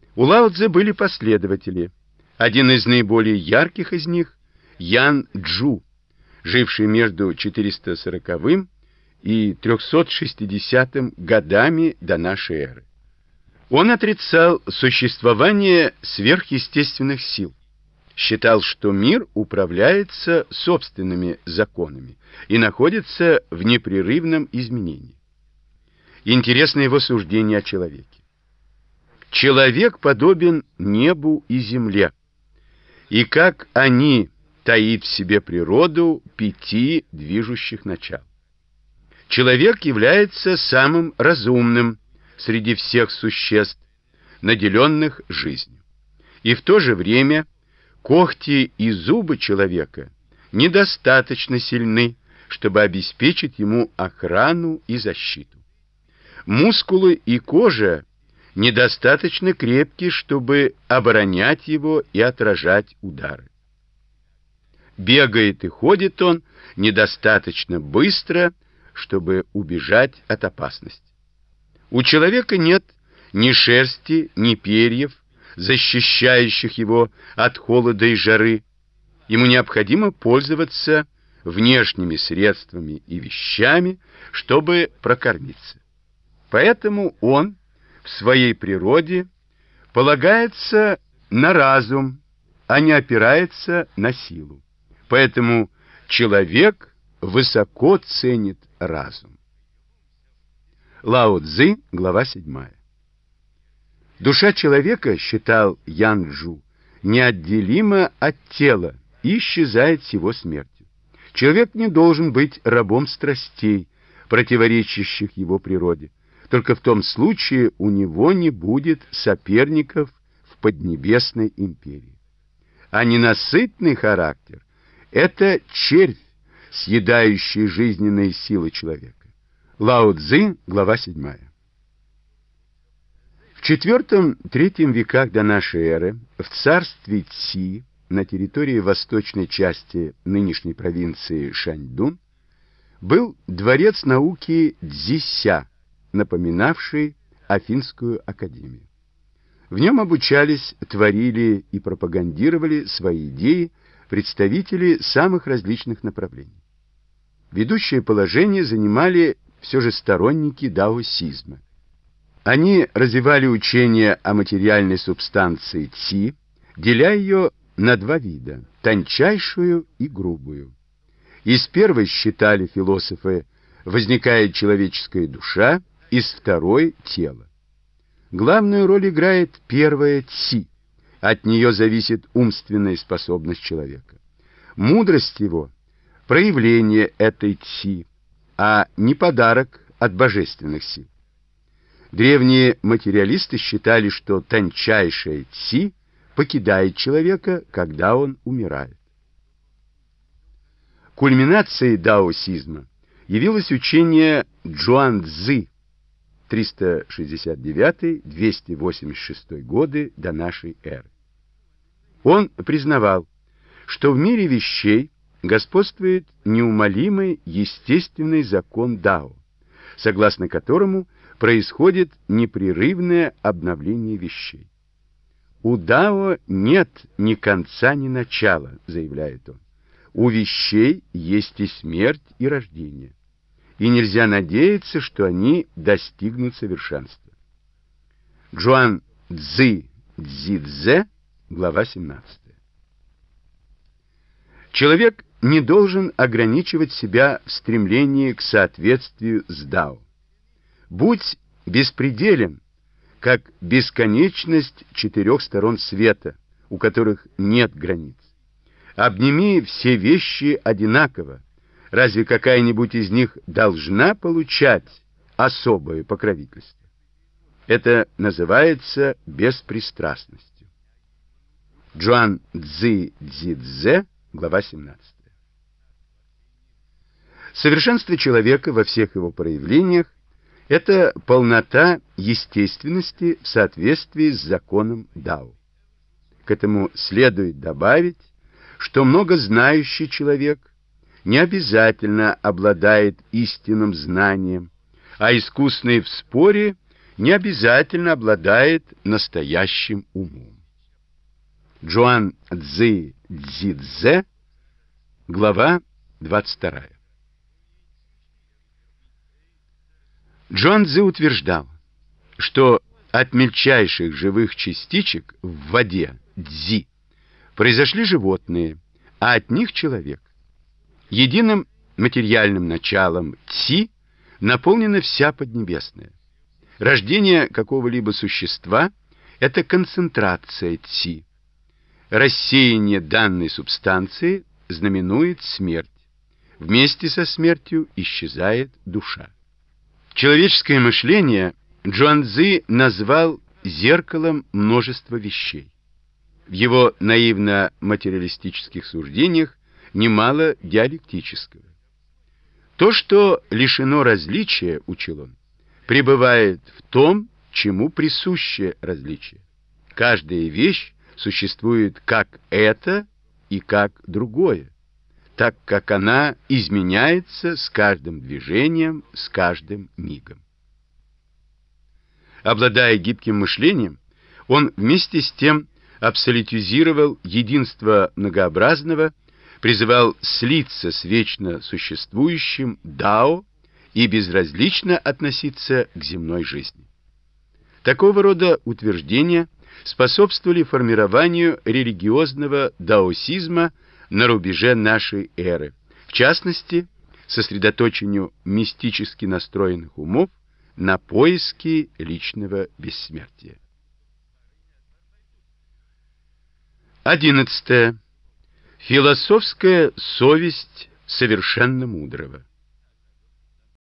У Лао Цзэ были последователи. Один из наиболее ярких из них — Ян Чжу, живший между 440 и 360 годами до нашей эры. Он отрицал существование сверхъестественных сил, считал, что мир управляется собственными законами и находится в непрерывном изменении. Интересно его суждение о человеке. Человек подобен небу и земле, и как они таит в себе природу 5 движущих начал. Человек является самым разумным среди всех существ, наделенных жизнью. И в то же время когти и зубы человека недостаточно сильны, чтобы обеспечить ему охрану и защиту. Мускулы и кожа недостаточно крепки, чтобы оборонять его и отражать удары. Бегает и ходит он недостаточно быстро, чтобы убежать от опасности. У человека нет ни шерсти, ни перьев, защищающих его от холода и жары. Ему необходимо пользоваться внешними средствами и вещами, чтобы прокормиться. Поэтому он в своей природе полагается на разум, а не опирается на силу. Поэтому человек высоко ценит разум. Лао Цзы, глава 7. Душа человека, считал Ян Чжу, неотделима от тела и исчезает с его смертью. Человек не должен быть рабом страстей, противоречащих его природе. Только в том случае у него не будет соперников в поднебесной империи. А ненасытный характер — это червь, съедающий жизненные силы человека. Лао Цзы, глава 7. В IV-III веках до нашей эры в царстве Ци на территории восточной части нынешней провинции Шаньдун был дворец науки Цзися, напоминавший Афинскую академию. В нем обучались, творили и пропагандировали свои идеи представители самых различных направлений. Ведущее положение занимали все же сторонники даосизма. Они развивали учение о материальной субстанции Ци, деля ее на 2 вида – тончайшую и грубую. Из первой, считали философы, возникает человеческая душа, из второй – тело. Главную роль играет первая Ци, от нее зависит умственная способность человека. Мудрость его – проявление этой Ци, а не подарок от божественных сил. Древние материалисты считали, что тончайшая Ци покидает человека, когда он умирает. Кульминацией даосизма явилось учение Чжуанцзы 369-286 годы до нашей эры. Он признавал, что в мире вещей господствует неумолимый естественный закон Дао, согласно которому происходит непрерывное обновление вещей. У Дао нет ни конца, ни начала, заявляет он. У вещей есть и смерть, и рождение. И нельзя надеяться, что они достигнут совершенства. Чжуан Цзы Цзидзе, глава 17. Человек не должен ограничивать себя в стремлении к соответствию с Дао. Будь беспределен, как бесконечность 4 сторон света, у которых нет границ. Обними все вещи одинаково. Разве какая-нибудь из них должна получать особое покровительство? Это называется беспристрастностью. Чжуан Цзы Цзидзе, глава 17. Совершенство человека во всех его проявлениях — это полнота естественности в соответствии с законом Дао. К этому следует добавить, что многознающий человек не обязательно обладает истинным знанием, а искусный в споре не обязательно обладает настоящим умом. Джуан Цзы Цзидзе, глава 22. Джуан Цзы утверждал, что от мельчайших живых частичек в воде цзи произошли животные, а от них человек. Единым материальным началом ци наполнена вся Поднебесная. Рождение какого-либо существа — это концентрация ци. Рассеяние данной субстанции знаменует смерть. Вместе со смертью исчезает душа. Человеческое мышление Джуан Цзы назвал зеркалом множества вещей. В его наивно-материалистических суждениях немало диалектического. То, что лишено различия, учил он, пребывает в том, чему присуще различие. Каждая вещь существует как это и как другое, так как она изменяется с каждым движением, с каждым мигом. Обладая гибким мышлением, он вместе с тем абсолютизировал единство многообразного, призывал слиться с вечно существующим дао и безразлично относиться к земной жизни. Такого рода утверждения способствовали формированию религиозного даосизма на рубеже нашей эры, в частности, сосредоточению мистически настроенных умов на поиске личного бессмертия. 11. Философская совесть совершенно мудрого.